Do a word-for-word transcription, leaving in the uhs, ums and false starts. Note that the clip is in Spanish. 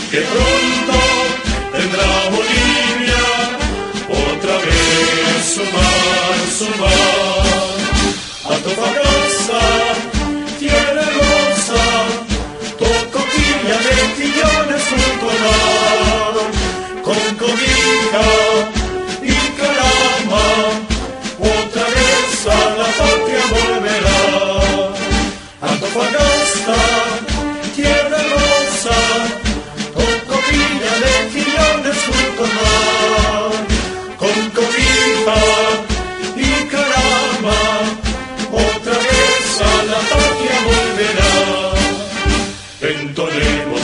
que pronto tendrá Bolivia otra vez su mar, su mar. Antofagasta, tierra hermosa, Tocopilla, mejillones, Tucumán, con cobija y caramba, otra vez a la patria volverá. Antofagasta, tierra hermosa, Tocopilla, mejillones, Tucumán, con cobija y caramba, otra vez a la patria volverá. Entonemos